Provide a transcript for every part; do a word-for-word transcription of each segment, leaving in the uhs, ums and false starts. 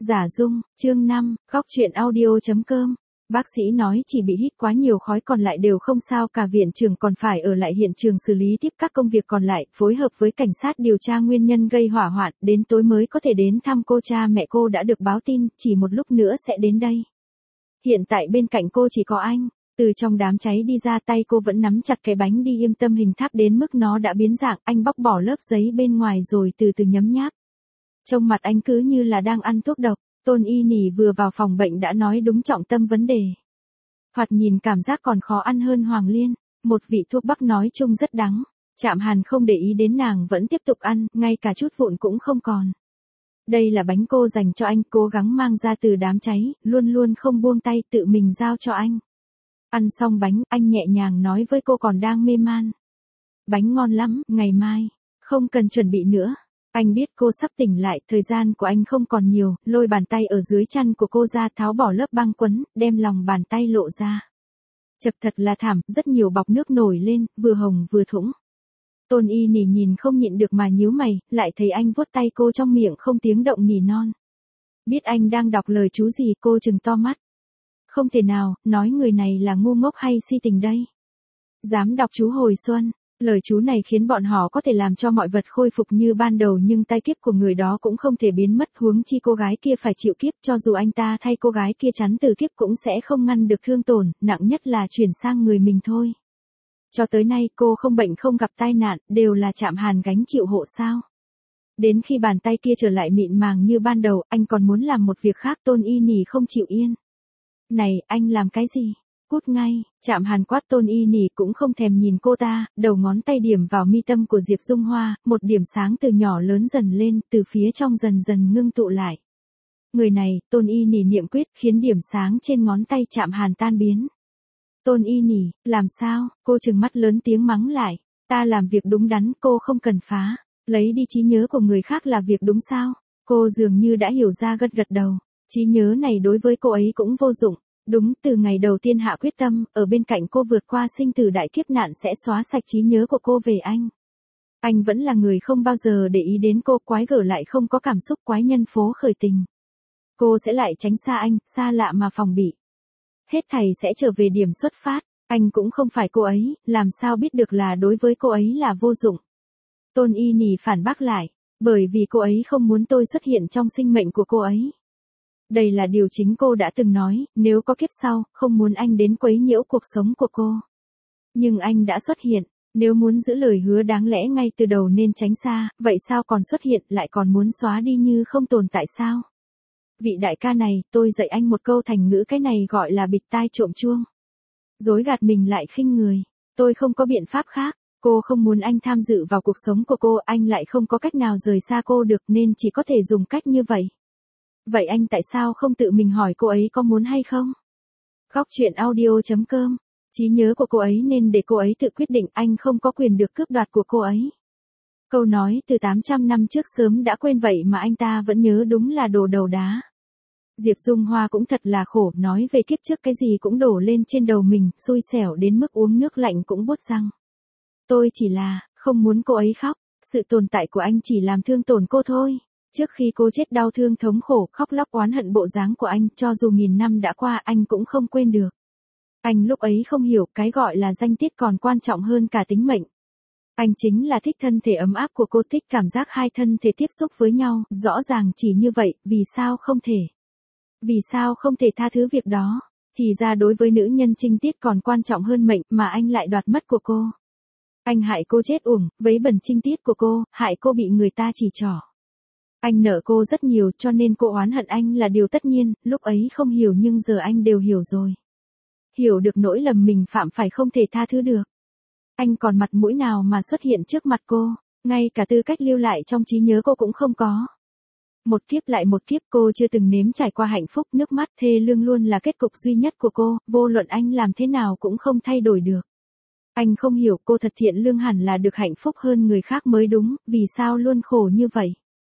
Giả dung, chương năm, góc truyện audio.com. Bác sĩ nói chỉ bị hít quá nhiều khói còn lại đều không sao, cả viện trưởng còn phải ở lại hiện trường xử lý tiếp các công việc còn lại, phối hợp với cảnh sát điều tra nguyên nhân gây hỏa hoạn, đến tối mới có thể đến thăm cô. Cha mẹ cô đã được báo tin, chỉ một lúc nữa sẽ đến đây. Hiện tại bên cạnh cô chỉ có anh. Từ trong đám cháy đi ra, tay cô vẫn nắm chặt cái bánh đi im tâm hình tháp đến mức nó đã biến dạng. Anh bóc bỏ lớp giấy bên ngoài rồi từ từ nhấm nháp. Trông mặt anh cứ như là đang ăn thuốc độc. Tôn Y Nỉ vừa vào phòng bệnh đã nói đúng trọng tâm vấn đề. Thoạt nhìn cảm giác còn khó ăn hơn Hoàng Liên. Một vị thuốc bắc nói chung rất đắng. Trạm Hàn không để ý đến nàng vẫn tiếp tục ăn, ngay cả chút vụn cũng không còn. Đây là bánh cô dành cho anh, cố gắng mang ra từ đám cháy, luôn luôn không buông tay, tự mình giao cho anh. Ăn xong bánh, anh nhẹ nhàng nói với cô còn đang mê man. Bánh ngon lắm, ngày mai, không cần chuẩn bị nữa. Anh biết cô sắp tỉnh lại, thời gian của anh không còn nhiều, lôi bàn tay ở dưới chăn của cô ra, tháo bỏ lớp băng quấn, đem lòng bàn tay lộ ra. Chật thật là thảm, rất nhiều bọt nước nổi lên, vừa hồng vừa thủng. Tôn Y Nỉ nhìn không nhịn được mà nhíu mày, lại thấy anh vuốt tay cô trong miệng không tiếng động nỉ non. Biết anh đang đọc lời chú gì, cô trừng to mắt. Không thể nào, nói người này là ngu ngốc hay si tình đây. Dám đọc chú hồi xuân. Lời chú này khiến bọn họ có thể làm cho mọi vật khôi phục như ban đầu, nhưng tai kiếp của người đó cũng không thể biến mất, huống chi cô gái kia phải chịu kiếp, cho dù anh ta thay cô gái kia chắn từ kiếp cũng sẽ không ngăn được thương tổn, nặng nhất là chuyển sang người mình thôi. Cho tới nay cô không bệnh không gặp tai nạn, đều là Trạm Hàn gánh chịu hộ sao. Đến khi bàn tay kia trở lại mịn màng như ban đầu, anh còn muốn làm một việc khác. Tôn Y Nỉ không chịu yên. Này, anh làm cái gì? Cút ngay. Trạm Hàn quát. Tôn Y Nỉ cũng không thèm nhìn cô ta, đầu ngón tay điểm vào mi tâm của Diệp Dung Hoa, một điểm sáng từ nhỏ lớn dần lên, từ phía trong dần dần ngưng tụ lại. Người này, Tôn Y Nỉ niệm quyết, khiến điểm sáng trên ngón tay Trạm Hàn tan biến. Tôn Y Nỉ, làm sao? Cô trừng mắt lớn tiếng mắng lại. Ta làm việc đúng đắn, cô không cần phá. Lấy đi trí nhớ của người khác là việc đúng sao? Cô dường như đã hiểu ra, gật gật đầu. Trí nhớ này đối với cô ấy cũng vô dụng. Đúng, từ ngày đầu tiên hạ quyết tâm, ở bên cạnh cô vượt qua sinh tử đại kiếp nạn sẽ xóa sạch trí nhớ của cô về anh. Anh vẫn là người không bao giờ để ý đến cô, quái gở lại không có cảm xúc, quái nhân phố khởi tình. Cô sẽ lại tránh xa anh, xa lạ mà phòng bị. Hết thảy sẽ trở về điểm xuất phát, anh cũng không phải cô ấy, làm sao biết được là đối với cô ấy là vô dụng. Tôn Y Nỉ phản bác lại, bởi vì cô ấy không muốn tôi xuất hiện trong sinh mệnh của cô ấy. Đây là điều chính cô đã từng nói, nếu có kiếp sau, không muốn anh đến quấy nhiễu cuộc sống của cô. Nhưng anh đã xuất hiện, nếu muốn giữ lời hứa đáng lẽ ngay từ đầu nên tránh xa, vậy sao còn xuất hiện, lại còn muốn xóa đi như không tồn tại sao? Vị đại ca này, tôi dạy anh một câu thành ngữ, cái này gọi là bịt tai trộm chuông. Dối gạt mình lại khinh người, tôi không có biện pháp khác. Cô không muốn anh tham dự vào cuộc sống của cô, anh lại không có cách nào rời xa cô được nên chỉ có thể dùng cách như vậy. Vậy anh tại sao không tự mình hỏi cô ấy có muốn hay không? Góc truyện audio.com. Trí nhớ của cô ấy nên để cô ấy tự quyết định, anh không có quyền được cướp đoạt của cô ấy. Câu nói từ tám trăm năm trước sớm đã quên vậy mà anh ta vẫn nhớ, đúng là đồ đầu đá. Diệp Dung Hoa cũng thật là khổ, nói về kiếp trước cái gì cũng đổ lên trên đầu mình, xui xẻo đến mức uống nước lạnh cũng buốt răng. Tôi chỉ là, không muốn cô ấy khóc, sự tồn tại của anh chỉ làm thương tổn cô thôi. Trước khi cô chết đau thương thống khổ, khóc lóc oán hận bộ dáng của anh, cho dù nghìn năm đã qua anh cũng không quên được. Anh lúc ấy không hiểu cái gọi là danh tiết còn quan trọng hơn cả tính mệnh. Anh chính là thích thân thể ấm áp của cô, thích cảm giác hai thân thể tiếp xúc với nhau, rõ ràng chỉ như vậy, vì sao không thể? Vì sao không thể tha thứ việc đó? Thì ra đối với nữ nhân trinh tiết còn quan trọng hơn mệnh, mà anh lại đoạt mất của cô. Anh hại cô chết uổng, vấy bẩn trinh tiết của cô, hại cô bị người ta chỉ trỏ. Anh nợ cô rất nhiều cho nên cô oán hận anh là điều tất nhiên, lúc ấy không hiểu nhưng giờ anh đều hiểu rồi. Hiểu được nỗi lầm mình phạm phải không thể tha thứ được. Anh còn mặt mũi nào mà xuất hiện trước mặt cô, ngay cả tư cách lưu lại trong trí nhớ cô cũng không có. Một kiếp lại một kiếp cô chưa từng nếm trải qua hạnh phúc, nước mắt thê lương luôn là kết cục duy nhất của cô, vô luận anh làm thế nào cũng không thay đổi được. Anh không hiểu, cô thật thiện lương hẳn là được hạnh phúc hơn người khác mới đúng, vì sao luôn khổ như vậy?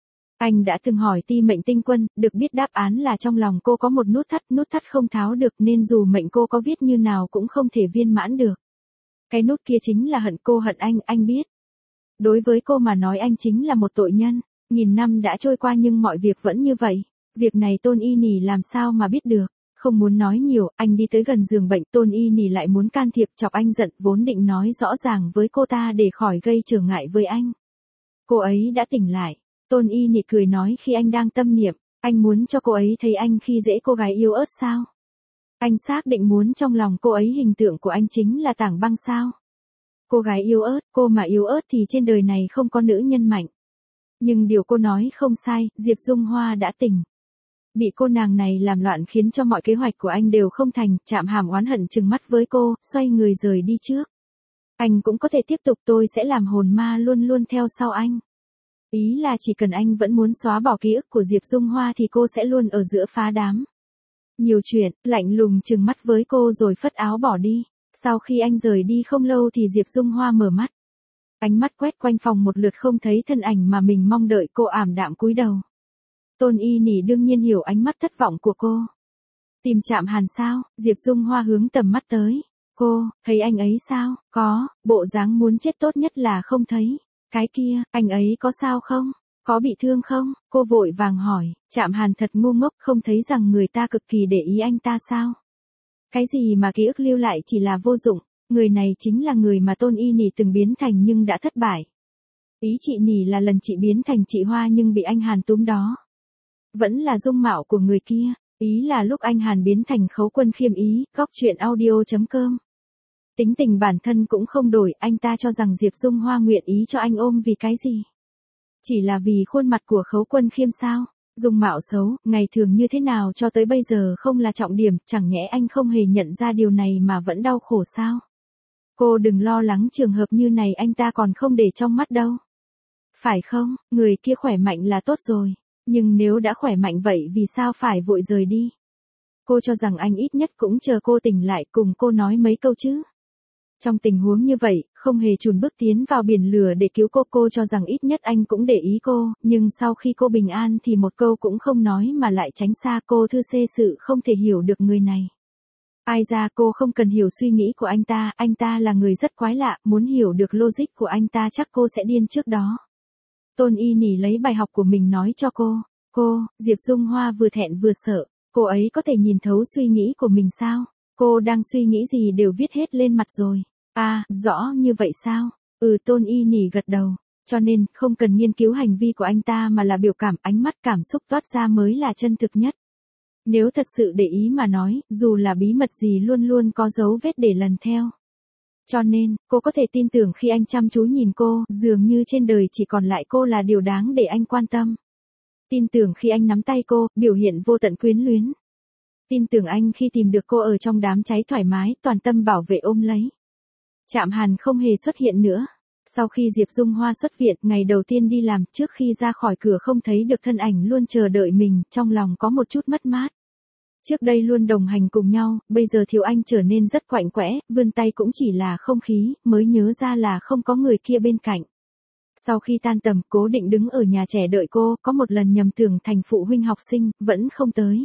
Anh đã từng hỏi Ti Mệnh Tinh Quân, được biết đáp án là trong lòng cô có một nút thắt, nút thắt không tháo được nên dù mệnh cô có viết như nào cũng không thể viên mãn được. Cái nút kia chính là hận, cô hận anh, anh biết. Đối với cô mà nói anh chính là một tội nhân, nghìn năm đã trôi qua nhưng mọi việc vẫn như vậy. Việc này Tôn Y Nỉ làm sao mà biết được. Không muốn nói nhiều, anh đi tới gần giường bệnh, Tôn Y Nỉ lại muốn can thiệp, chọc anh giận, vốn định nói rõ ràng với cô ta để khỏi gây trở ngại với anh. Cô ấy đã tỉnh lại. Tôn Y Nỉ cười nói khi anh đang tâm niệm, anh muốn cho cô ấy thấy anh khi dễ cô gái yếu ớt sao? Anh xác định muốn trong lòng cô ấy hình tượng của anh chính là tảng băng sao? Cô gái yếu ớt, cô mà yếu ớt thì trên đời này không có nữ nhân mạnh. Nhưng điều cô nói không sai, Diệp Dung Hoa đã tỉnh. Bị cô nàng này làm loạn khiến cho mọi kế hoạch của anh đều không thành, Trạm Hàm oán hận trừng mắt với cô, xoay người rời đi trước. Anh cũng có thể tiếp tục, tôi sẽ làm hồn ma luôn luôn theo sau anh. Ý là chỉ cần anh vẫn muốn xóa bỏ ký ức của Diệp Dung Hoa thì cô sẽ luôn ở giữa phá đám. Nhiều chuyện, lạnh lùng trừng mắt với cô rồi phất áo bỏ đi. Sau khi anh rời đi không lâu thì Diệp Dung Hoa mở mắt. Ánh mắt quét quanh phòng một lượt không thấy thân ảnh mà mình mong đợi, cô ảm đạm cúi đầu. Tôn Y Nỉ đương nhiên hiểu ánh mắt thất vọng của cô. Tìm Trạm Hàn sao? Diệp Dung Hoa hướng tầm mắt tới. Cô, thấy anh ấy sao? Có, bộ dáng muốn chết tốt nhất là không thấy. Cái kia, anh ấy có sao không? Có bị thương không? Cô vội vàng hỏi. Trạm Hàn thật ngu ngốc, không thấy rằng người ta cực kỳ để ý anh ta sao? Cái gì mà ký ức lưu lại chỉ là vô dụng. Người này chính là người mà Tôn Y Nỉ từng biến thành nhưng đã thất bại. Ý chị Nỉ là lần chị biến thành chị Hoa nhưng bị anh Hàn túm đó. Vẫn là dung mạo của người kia. Ý là lúc anh Hàn biến thành Khấu Quân Khiêm ý, góc truyện audio chấm com. Tính tình bản thân cũng không đổi, anh ta cho rằng Diệp Dung Hoa nguyện ý cho anh ôm vì cái gì? Chỉ là vì khuôn mặt của Khấu Quân Khiêm sao? Dung mạo xấu, ngày thường như thế nào cho tới bây giờ không là trọng điểm, chẳng nhẽ anh không hề nhận ra điều này mà vẫn đau khổ sao? Cô đừng lo lắng, trường hợp như này anh ta còn không để trong mắt đâu. Phải không, người kia khỏe mạnh là tốt rồi. Nhưng nếu đã khỏe mạnh vậy vì sao phải vội rời đi? Cô cho rằng anh ít nhất cũng chờ cô tỉnh lại cùng cô nói mấy câu chứ. Trong tình huống như vậy, không hề chùn bước tiến vào biển lửa để cứu cô, cô cho rằng ít nhất anh cũng để ý cô, nhưng sau khi cô bình an thì một câu cũng không nói mà lại tránh xa cô. Thư xê sự không thể hiểu được người này. Ai ra cô không cần hiểu suy nghĩ của anh ta, anh ta là người rất quái lạ, muốn hiểu được logic của anh ta chắc cô sẽ điên trước đó. Tôn Y Nỉ lấy bài học của mình nói cho cô. Cô, Diệp Dung Hoa vừa thẹn vừa sợ, cô ấy có thể nhìn thấu suy nghĩ của mình sao? Cô đang suy nghĩ gì đều viết hết lên mặt rồi. À, rõ như vậy sao? Ừ, Tôn Y Nỉ gật đầu. Cho nên, không cần nghiên cứu hành vi của anh ta mà là biểu cảm, ánh mắt cảm xúc toát ra mới là chân thực nhất. Nếu thật sự để ý mà nói, dù là bí mật gì luôn luôn có dấu vết để lần theo. Cho nên, cô có thể tin tưởng khi anh chăm chú nhìn cô, dường như trên đời chỉ còn lại cô là điều đáng để anh quan tâm. Tin tưởng khi anh nắm tay cô, biểu hiện vô tận quyến luyến. Tin tưởng anh khi tìm được cô ở trong đám cháy thoải mái, toàn tâm bảo vệ ôm lấy. Trạm Hàn không hề xuất hiện nữa. Sau khi Diệp Dung Hoa xuất viện, ngày đầu tiên đi làm, trước khi ra khỏi cửa không thấy được thân ảnh luôn chờ đợi mình, trong lòng có một chút mất mát. Trước đây luôn đồng hành cùng nhau, bây giờ thiếu anh trở nên rất quạnh quẽ, vươn tay cũng chỉ là không khí, mới nhớ ra là không có người kia bên cạnh. Sau khi tan tầm, cố định đứng ở nhà trẻ đợi cô, có một lần nhầm tưởng thành phụ huynh học sinh, vẫn không tới.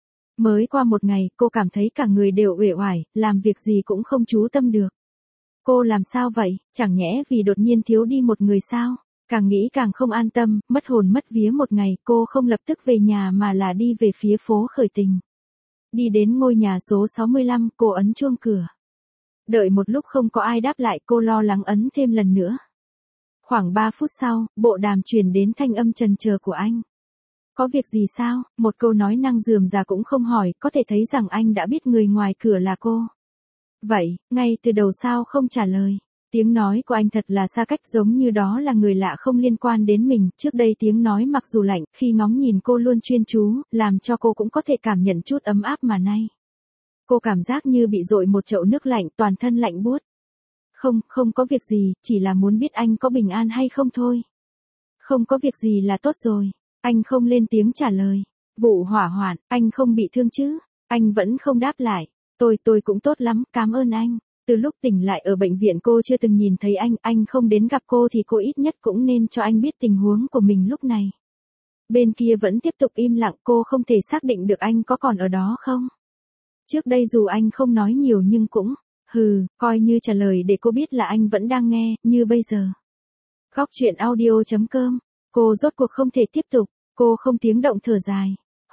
Mới qua một ngày, cô cảm thấy cả người đều uể oải, làm việc gì cũng không chú tâm được. Cô làm sao vậy, chẳng nhẽ vì đột nhiên thiếu đi một người sao? Càng nghĩ càng không an tâm, mất hồn mất vía một ngày, cô không lập tức về nhà mà là đi về phía phố Khởi Tình. Đi đến ngôi nhà số sáu mươi lăm, cô ấn chuông cửa. Đợi một lúc không có ai đáp lại, cô lo lắng ấn thêm lần nữa. Khoảng ba phút sau, bộ đàm truyền đến thanh âm trần chờ của anh. Có việc gì sao? Một câu nói năng rườm rà cũng không hỏi, có thể thấy rằng anh đã biết người ngoài cửa là cô. Vậy, ngay từ đầu sao không trả lời? Tiếng nói của anh thật là xa cách, giống như đó là người lạ không liên quan đến mình. Trước đây tiếng nói mặc dù lạnh, khi ngóng nhìn cô luôn chuyên chú, làm cho cô cũng có thể cảm nhận chút ấm áp mà nay. Cô cảm giác như bị dội một chậu nước lạnh, toàn thân lạnh buốt. Không, không có việc gì, chỉ là muốn biết anh có bình an hay không thôi. Không có việc gì là tốt rồi. Anh không lên tiếng trả lời. Vụ hỏa hoạn, anh không bị thương chứ? Anh vẫn không đáp lại. Tôi, tôi cũng tốt lắm, cảm ơn anh. Từ lúc tỉnh lại ở bệnh viện cô chưa từng nhìn thấy anh, anh không đến gặp cô thì cô ít nhất cũng nên cho anh biết tình huống của mình lúc này. Bên kia vẫn tiếp tục im lặng, cô không thể xác định được anh có còn ở đó không. Trước đây dù anh không nói nhiều nhưng cũng, hừ, coi như trả lời để cô biết là anh vẫn đang nghe, như bây giờ. Góc truyện audio chấm com, cô rốt cuộc không thể tiếp tục, cô không tiếng động thở dài.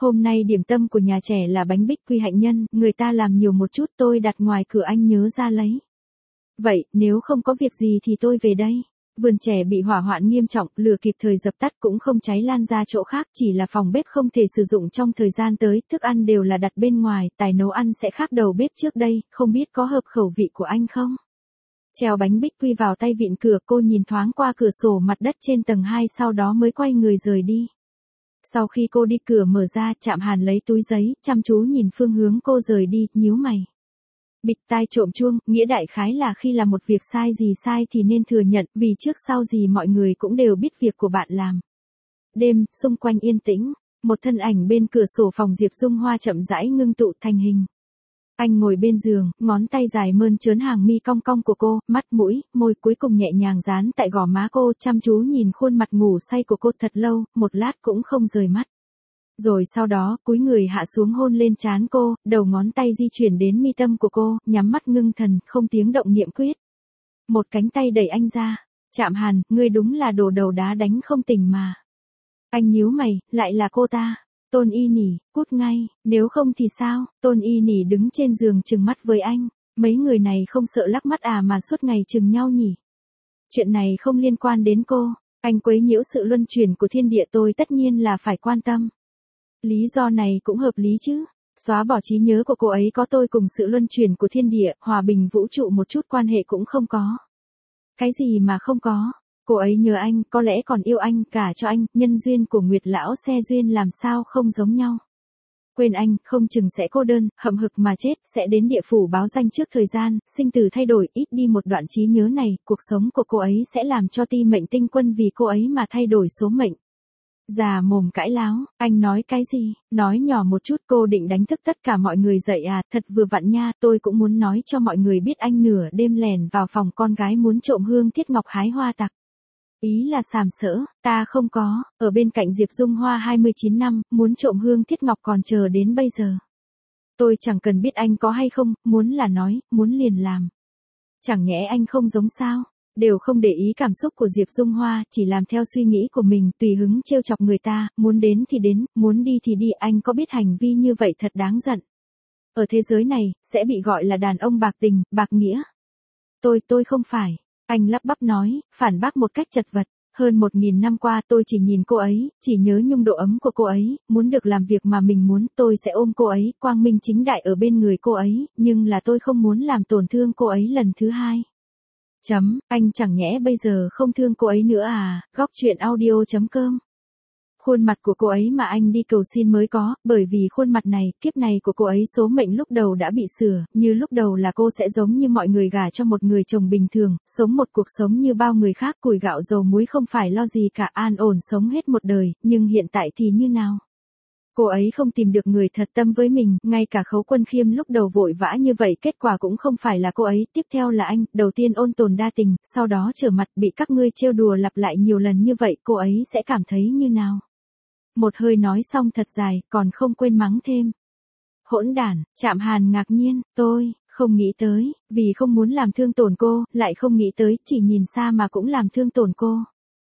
Hôm nay điểm tâm của nhà trẻ là bánh bích quy hạnh nhân, người ta làm nhiều một chút, tôi đặt ngoài cửa, anh nhớ ra lấy. Vậy, nếu không có việc gì thì tôi về đây. Vườn trẻ bị hỏa hoạn nghiêm trọng, lửa kịp thời dập tắt cũng không cháy lan ra chỗ khác, chỉ là phòng bếp không thể sử dụng trong thời gian tới, thức ăn đều là đặt bên ngoài, tài nấu ăn sẽ khác đầu bếp trước đây, không biết có hợp khẩu vị của anh không? Treo bánh bích quy vào tay vịn cửa, cô nhìn thoáng qua cửa sổ mặt đất trên tầng hai, sau đó mới quay người rời đi. Sau khi cô đi, cửa mở ra, Trạm Hàn lấy túi giấy, chăm chú nhìn phương hướng cô rời đi, nhíu mày. Bịch tai trộm chuông, nghĩa đại khái là khi làm một việc sai gì sai thì nên thừa nhận, vì trước sau gì mọi người cũng đều biết việc của bạn làm. Đêm, xung quanh yên tĩnh, một thân ảnh bên cửa sổ phòng Diệp Dung Hoa chậm rãi ngưng tụ thành hình. Anh ngồi bên giường, ngón tay dài mơn trớn hàng mi cong cong của cô, mắt mũi, môi cuối cùng nhẹ nhàng dán tại gò má cô, chăm chú nhìn khuôn mặt ngủ say của cô thật lâu, một lát cũng không rời mắt. Rồi sau đó, cúi người hạ xuống hôn lên trán cô, đầu ngón tay di chuyển đến mi tâm của cô, nhắm mắt ngưng thần, không tiếng động niệm quyết. Một cánh tay đẩy anh ra. Trạm Hàn, ngươi đúng là đồ đầu đá đánh không tỉnh mà. Anh nhíu mày, lại là cô ta. Tôn Y Nỉ, cút ngay, nếu không thì sao? Tôn Y Nỉ đứng trên giường trừng mắt với anh. Mấy người này không sợ lắc mắt à mà suốt ngày chừng nhau nhỉ? Chuyện này không liên quan đến cô. Anh quấy nhiễu sự luân chuyển của thiên địa, tôi tất nhiên là phải quan tâm. Lý do này cũng hợp lý chứ. Xóa bỏ trí nhớ của cô ấy có tôi cùng sự luân chuyển của thiên địa, hòa bình vũ trụ một chút quan hệ cũng không có. Cái gì mà không có? Cô ấy nhớ anh, có lẽ còn yêu anh, cả cho anh, nhân duyên của Nguyệt lão xe duyên làm sao không giống nhau. Quên anh, không chừng sẽ cô đơn, hậm hực mà chết, sẽ đến địa phủ báo danh trước thời gian, sinh tử thay đổi, ít đi một đoạn trí nhớ này, cuộc sống của cô ấy sẽ làm cho ti mệnh tinh quân vì cô ấy mà thay đổi số mệnh. Già mồm cãi láo, anh nói cái gì? Nói nhỏ một chút, cô định đánh thức tất cả mọi người dậy à? Thật vừa vặn nha, tôi cũng muốn nói cho mọi người biết anh nửa đêm lèn vào phòng con gái muốn trộm hương thiết ngọc hái hoa tặc. Ý là sàm sỡ, ta không có, ở bên cạnh Diệp Dung Hoa hai mươi chín năm, muốn trộm hương thiết ngọc còn chờ đến bây giờ. Tôi chẳng cần biết anh có hay không, muốn là nói, muốn liền làm. Chẳng nhẽ anh không giống sao? Đều không để ý cảm xúc của Diệp Dung Hoa, chỉ làm theo suy nghĩ của mình, tùy hứng trêu chọc người ta, muốn đến thì đến, muốn đi thì đi, anh có biết hành vi như vậy thật đáng giận. Ở thế giới này, sẽ bị gọi là đàn ông bạc tình, bạc nghĩa. Tôi, tôi không phải. Anh lắp bắp nói, phản bác một cách chật vật. Hơn một nghìn năm qua tôi chỉ nhìn cô ấy, chỉ nhớ nhung độ ấm của cô ấy, muốn được làm việc mà mình muốn, tôi sẽ ôm cô ấy, quang minh chính đại ở bên người cô ấy, nhưng là tôi không muốn làm tổn thương cô ấy lần thứ hai. Chấm, anh chẳng nhẽ bây giờ không thương cô ấy nữa à? Góc truyện audio chấm com. Khuôn mặt của cô ấy mà anh đi cầu xin mới có, bởi vì khuôn mặt này, kiếp này của cô ấy số mệnh lúc đầu đã bị sửa, như lúc đầu là cô sẽ giống như mọi người gả cho một người chồng bình thường, sống một cuộc sống như bao người khác, củi gạo dầu muối không phải lo gì cả, an ổn sống hết một đời, nhưng hiện tại thì như nào? Cô ấy không tìm được người thật tâm với mình, ngay cả Khấu Quân Khiêm lúc đầu vội vã như vậy, kết quả cũng không phải là cô ấy, tiếp theo là anh, đầu tiên ôn tồn đa tình, sau đó trở mặt bị các ngươi trêu đùa lặp lại nhiều lần như vậy, cô ấy sẽ cảm thấy như nào? Một hơi nói xong thật dài, còn không quên mắng thêm. Hỗn đản, Trạm Hàn ngạc nhiên, tôi, không nghĩ tới, vì không muốn làm thương tổn cô, lại không nghĩ tới, chỉ nhìn xa mà cũng làm thương tổn cô.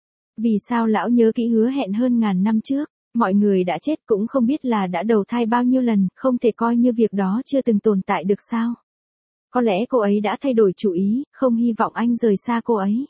Vì sao lão nhớ kỹ hứa hẹn hơn ngàn năm trước? Mọi người đã chết cũng không biết là đã đầu thai bao nhiêu lần, không thể coi như việc đó chưa từng tồn tại được sao? Có lẽ cô ấy đã thay đổi chủ ý, không hy vọng anh rời xa cô ấy.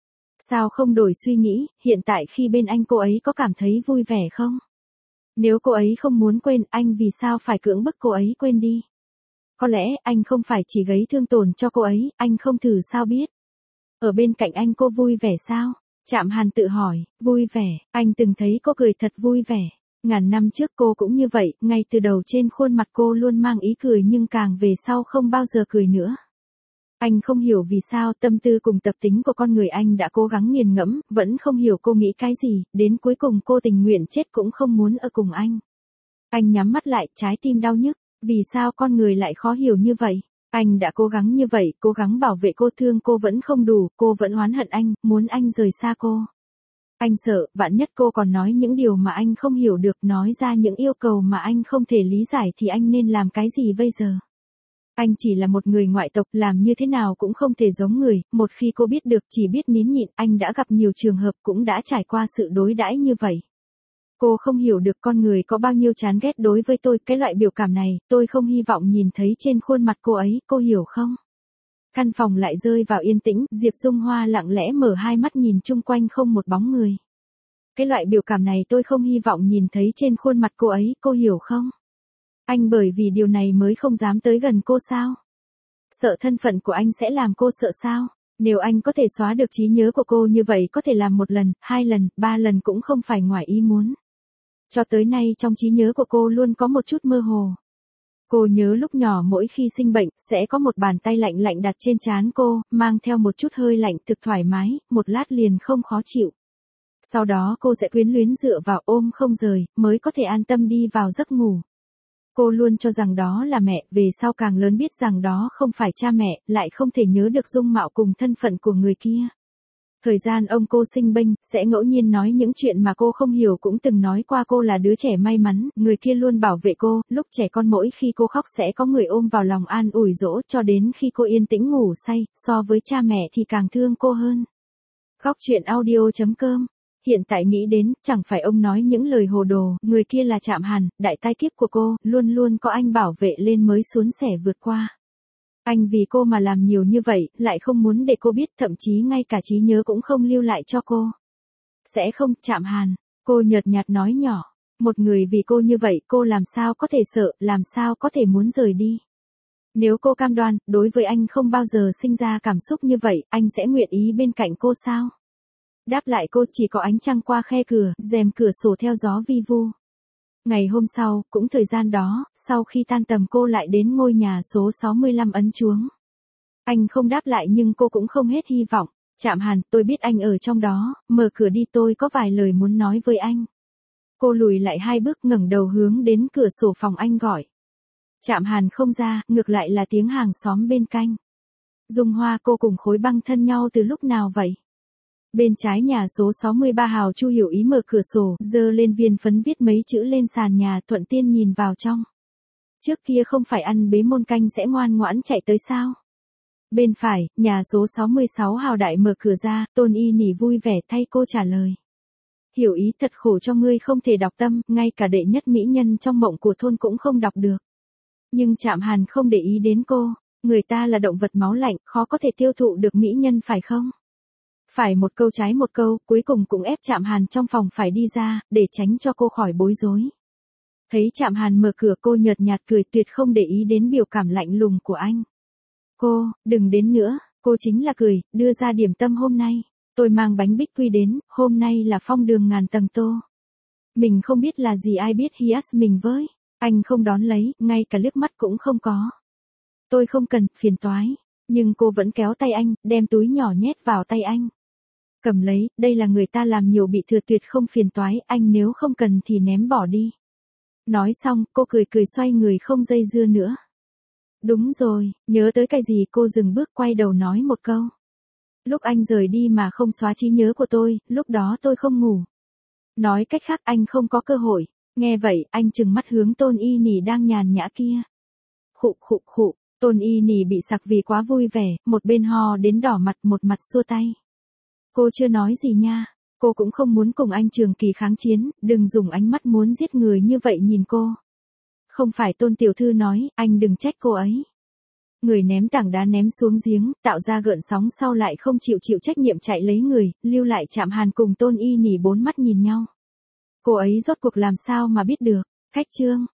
Sao không đổi suy nghĩ, hiện tại khi bên anh cô ấy có cảm thấy vui vẻ không? Nếu cô ấy không muốn quên anh vì sao phải cưỡng bức cô ấy quên đi? Có lẽ anh không phải chỉ gây thương tổn cho cô ấy, anh không thử sao biết? Ở bên cạnh anh cô vui vẻ sao? Trạm Hàn tự hỏi, vui vẻ, anh từng thấy cô cười thật vui vẻ. Ngàn năm trước cô cũng như vậy, ngay từ đầu trên khuôn mặt cô luôn mang ý cười nhưng càng về sau không bao giờ cười nữa. Anh không hiểu vì sao tâm tư cùng tập tính của con người anh đã cố gắng nghiền ngẫm, vẫn không hiểu cô nghĩ cái gì, đến cuối cùng cô tình nguyện chết cũng không muốn ở cùng anh. Anh nhắm mắt lại, trái tim đau nhức, vì sao con người lại khó hiểu như vậy? Anh đã cố gắng như vậy, cố gắng bảo vệ cô, thương cô vẫn không đủ, cô vẫn oán hận anh, muốn anh rời xa cô. Anh sợ, vạn nhất cô còn nói những điều mà anh không hiểu được, nói ra những yêu cầu mà anh không thể lý giải thì anh nên làm cái gì bây giờ? Anh chỉ là một người ngoại tộc, làm như thế nào cũng không thể giống người, một khi cô biết được chỉ biết nín nhịn, anh đã gặp nhiều trường hợp cũng đã trải qua sự đối đãi như vậy. Cô không hiểu được con người có bao nhiêu chán ghét đối với tôi, cái loại biểu cảm này, tôi không hy vọng nhìn thấy trên khuôn mặt cô ấy, cô hiểu không? Căn phòng lại rơi vào yên tĩnh, Diệp Dung Hoa lặng lẽ mở hai mắt nhìn chung quanh không một bóng người. Cái loại biểu cảm này tôi không hy vọng nhìn thấy trên khuôn mặt cô ấy, cô hiểu không? Anh bởi vì điều này mới không dám tới gần cô sao? Sợ thân phận của anh sẽ làm cô sợ sao? Nếu anh có thể xóa được trí nhớ của cô như vậy có thể làm một lần, hai lần, ba lần cũng không phải ngoài ý muốn. Cho tới nay trong trí nhớ của cô luôn có một chút mơ hồ. Cô nhớ lúc nhỏ mỗi khi sinh bệnh, sẽ có một bàn tay lạnh lạnh đặt trên trán cô, mang theo một chút hơi lạnh thực thoải mái, một lát liền không khó chịu. Sau đó cô sẽ quyến luyến dựa vào ôm không rời, mới có thể an tâm đi vào giấc ngủ. Cô luôn cho rằng đó là mẹ, về sau càng lớn biết rằng đó không phải cha mẹ, lại không thể nhớ được dung mạo cùng thân phận của người kia. Thời gian ông cô sinh bệnh, sẽ ngẫu nhiên nói những chuyện mà cô không hiểu, cũng từng nói qua cô là đứa trẻ may mắn, người kia luôn bảo vệ cô, lúc trẻ con mỗi khi cô khóc sẽ có người ôm vào lòng an ủi dỗ, cho đến khi cô yên tĩnh ngủ say, so với cha mẹ thì càng thương cô hơn. Góc truyện audio chấm com. Hiện tại nghĩ đến, chẳng phải ông nói những lời hồ đồ, người kia là Trạm Hàn, đại tai kiếp của cô, luôn luôn có anh bảo vệ lên mới suôn sẻ vượt qua. Anh vì cô mà làm nhiều như vậy, lại không muốn để cô biết, thậm chí ngay cả trí nhớ cũng không lưu lại cho cô. Sẽ không, Trạm Hàn, cô nhợt nhạt nói nhỏ, một người vì cô như vậy, cô làm sao có thể sợ, làm sao có thể muốn rời đi. Nếu cô cam đoan, đối với anh không bao giờ sinh ra cảm xúc như vậy, anh sẽ nguyện ý bên cạnh cô sao? Đáp lại cô chỉ có ánh trăng qua khe cửa, rèm cửa sổ theo gió vi vu. Ngày hôm sau, cũng thời gian đó, sau khi tan tầm cô lại đến ngôi nhà số sáu mươi lăm ấn chuông. Anh không đáp lại nhưng cô cũng không hết hy vọng. Trạm Hàn, tôi biết anh ở trong đó, mở cửa đi, tôi có vài lời muốn nói với anh. Cô lùi lại hai bước ngẩng đầu hướng đến cửa sổ phòng anh gọi. Trạm Hàn không ra, ngược lại là tiếng hàng xóm bên cạnh. Dung Hoa, cô cùng Khối Băng thân nhau từ lúc nào vậy? Bên trái nhà số sáu mươi ba Hào Chu hiểu ý mở cửa sổ, giơ lên viên phấn viết mấy chữ lên sàn nhà, thuận tiên nhìn vào trong. Trước kia không phải ăn bế môn canh sẽ ngoan ngoãn chạy tới sao? Bên phải, nhà số sáu mươi sáu Hào Đại mở cửa ra, Tôn Y Nỉ vui vẻ thay cô trả lời. Hiểu ý, thật khổ cho ngươi không thể đọc tâm, ngay cả đệ nhất mỹ nhân trong mộng của thôn cũng không đọc được. Nhưng Trạm Hàn không để ý đến cô, người ta là động vật máu lạnh, khó có thể tiêu thụ được mỹ nhân phải không? Phải một câu trái một câu, cuối cùng cũng ép Trạm Hàn trong phòng phải đi ra, để tránh cho cô khỏi bối rối. Thấy Trạm Hàn mở cửa, cô nhợt nhạt cười, tuyệt không để ý đến biểu cảm lạnh lùng của anh. Cô, đừng đến nữa, cô chính là cười, đưa ra điểm tâm hôm nay. Tôi mang bánh bích quy đến, hôm nay là phong đường ngàn tầng tô. Mình không biết là gì, ai biết hias mình với. Anh không đón lấy, ngay cả liếc mắt cũng không có. Tôi không cần, phiền toái. Nhưng cô vẫn kéo tay anh, đem túi nhỏ nhét vào tay anh. Cầm lấy, đây là người ta làm nhiều bị thừa, tuyệt không phiền toái, anh nếu không cần thì ném bỏ đi. Nói xong, cô cười cười xoay người không dây dưa nữa. Đúng rồi, nhớ tới cái gì, cô dừng bước quay đầu nói một câu. Lúc anh rời đi mà không xóa trí nhớ của tôi, lúc đó tôi không ngủ. Nói cách khác anh không có cơ hội. Nghe vậy, anh trừng mắt hướng Tôn Y Nỉ đang nhàn nhã kia. Khụ khụ khụ, Tôn Y Nỉ bị sặc vì quá vui vẻ, một bên ho đến đỏ mặt, một mặt xua tay. Cô chưa nói gì nha, cô cũng không muốn cùng anh trường kỳ kháng chiến, đừng dùng ánh mắt muốn giết người như vậy nhìn cô. Không phải, Tôn tiểu thư nói, anh đừng trách cô ấy. Người ném tảng đá ném xuống giếng, tạo ra gợn sóng sau lại không chịu chịu trách nhiệm chạy lấy người, lưu lại Trạm Hàn cùng Tôn Y Nỉ bốn mắt nhìn nhau. Cô ấy rốt cuộc làm sao mà biết được. Khách chương.